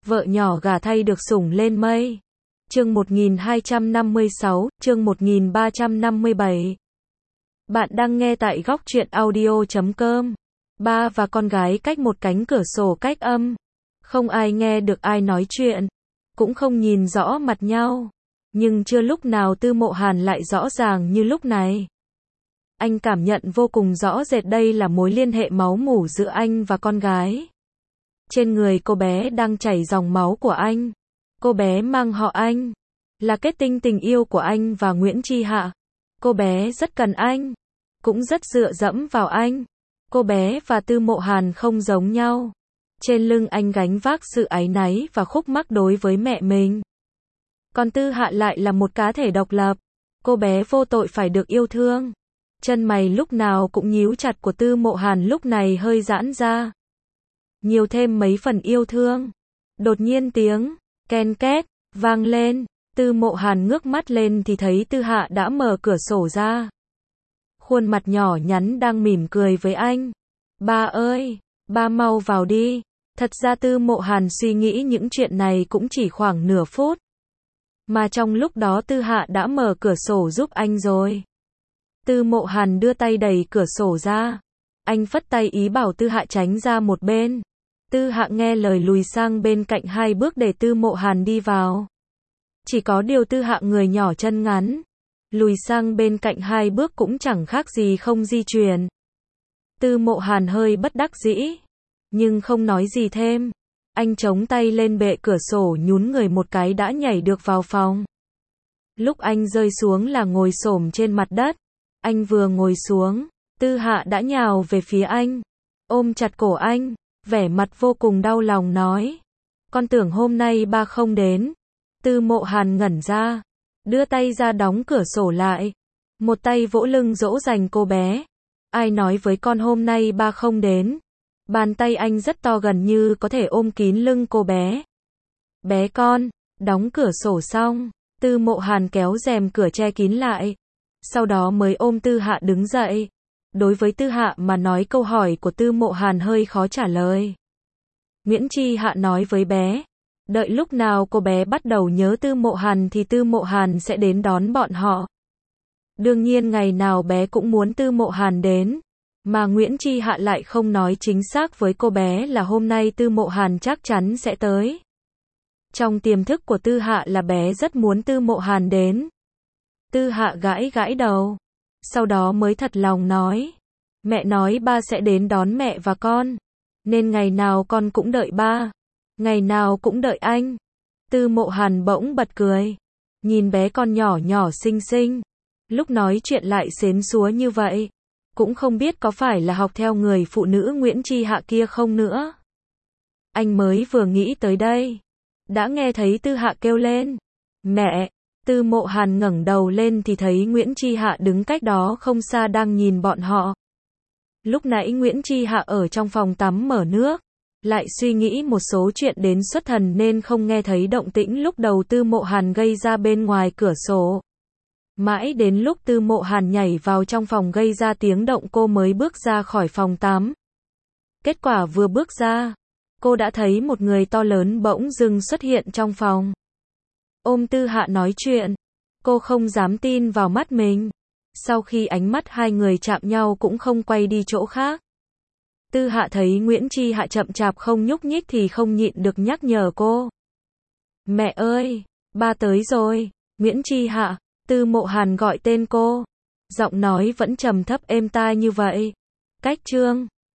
vợ nhỏ gả thay được sủng lên mây. Chương 1256, chương 1357. Bạn đang nghe tại góc truyện audio.com. Ba và con gái cách một cánh cửa sổ cách âm. Không ai nghe được ai nói chuyện, cũng không nhìn rõ mặt nhau. Nhưng chưa lúc nào Tư Mộ Hàn lại rõ ràng như lúc này. Anh cảm nhận vô cùng rõ rệt đây là mối liên hệ máu mủ giữa anh và con gái. Trên người cô bé đang chảy dòng máu của anh. Cô bé mang họ anh, là kết tinh tình yêu của anh và Nguyễn Chi Hạ. Cô bé rất cần anh, cũng rất dựa dẫm vào anh. Cô bé và Tư Mộ Hàn không giống nhau. Trên lưng anh gánh vác sự áy náy và khúc mắc đối với mẹ mình. Còn Tư Hạ lại là một cá thể độc lập. Cô bé vô tội phải được yêu thương. Chân mày lúc nào cũng nhíu chặt của Tư Mộ Hàn lúc này hơi giãn ra. Nhiều thêm mấy phần yêu thương. Đột nhiên tiếng ken két vang lên. Tư Mộ Hàn ngước mắt lên thì thấy Tư Hạ đã mở cửa sổ ra. Khuôn mặt nhỏ nhắn đang mỉm cười với anh. Ba ơi, ba mau vào đi. Thật ra Tư Mộ Hàn suy nghĩ những chuyện này cũng chỉ khoảng nửa phút. Mà trong lúc đó Tư Hạ đã mở cửa sổ giúp anh rồi. Tư Mộ Hàn đưa tay đẩy cửa sổ ra. Anh phất tay ý bảo Tư Hạ tránh ra một bên. Tư Hạ nghe lời lùi sang bên cạnh 2 bước để Tư Mộ Hàn đi vào. Chỉ có điều Tư Hạ người nhỏ chân ngắn, lùi sang bên cạnh 2 bước cũng chẳng khác gì không di chuyển. Tư Mộ Hàn hơi bất đắc dĩ, nhưng không nói gì thêm. Anh chống tay lên bệ cửa sổ nhún người một cái đã nhảy được vào phòng. Lúc anh rơi xuống là ngồi xổm trên mặt đất. Anh vừa ngồi xuống, Tư Hạ đã nhào về phía anh, ôm chặt cổ anh, vẻ mặt vô cùng đau lòng nói. Con tưởng hôm nay ba không đến. Tư Mộ Hàn ngẩn ra, đưa tay ra đóng cửa sổ lại. Một tay vỗ lưng dỗ dành cô bé. Ai nói với con hôm nay ba không đến. Bàn tay anh rất to gần như có thể ôm kín lưng cô bé. Bé con, đóng cửa sổ xong, Tư Mộ Hàn kéo rèm cửa che kín lại. Sau đó mới ôm Tư Hạ đứng dậy. Đối với Tư Hạ mà nói câu hỏi của Tư Mộ Hàn hơi khó trả lời. Nguyễn Chi Hạ nói với bé, đợi lúc nào cô bé bắt đầu nhớ Tư Mộ Hàn thì Tư Mộ Hàn sẽ đến đón bọn họ. Đương nhiên ngày nào bé cũng muốn Tư Mộ Hàn đến, mà Nguyễn Chi Hạ lại không nói chính xác với cô bé là hôm nay Tư Mộ Hàn chắc chắn sẽ tới. Trong tiềm thức của Tư Hạ là bé rất muốn Tư Mộ Hàn đến. Tư Hạ gãi gãi đầu, sau đó mới thật lòng nói, mẹ nói ba sẽ đến đón mẹ và con, nên ngày nào con cũng đợi ba, ngày nào cũng đợi anh. Tư Mộ Hàn bỗng bật cười, nhìn bé con nhỏ nhỏ xinh xinh, lúc nói chuyện lại xến xúa như vậy, cũng không biết có phải là học theo người phụ nữ Nguyễn Chi Hạ kia không nữa. Anh mới vừa nghĩ tới đây, đã nghe thấy Tư Hạ kêu lên, mẹ. Tư Mộ Hàn ngẩng đầu lên thì thấy Nguyễn Chi Hạ đứng cách đó không xa đang nhìn bọn họ. Lúc nãy Nguyễn Chi Hạ ở trong phòng tắm mở nước, lại suy nghĩ một số chuyện đến xuất thần nên không nghe thấy động tĩnh lúc đầu Tư Mộ Hàn gây ra bên ngoài cửa sổ. Mãi đến lúc Tư Mộ Hàn nhảy vào trong phòng gây ra tiếng động cô mới bước ra khỏi phòng tắm. Kết quả vừa bước ra, cô đã thấy một người to lớn bỗng dưng xuất hiện trong phòng. Ôm Tư Hạ nói chuyện, cô không dám tin vào mắt mình. Sau khi ánh mắt hai người chạm nhau cũng không quay đi chỗ khác. Tư Hạ thấy Nguyễn Chi Hạ chậm chạp không nhúc nhích thì không nhịn được nhắc nhở cô. Mẹ ơi, ba tới rồi. Nguyễn Chi Hạ, Tư Mộ Hàn gọi tên cô. Giọng nói vẫn trầm thấp êm tai như vậy. Cách chương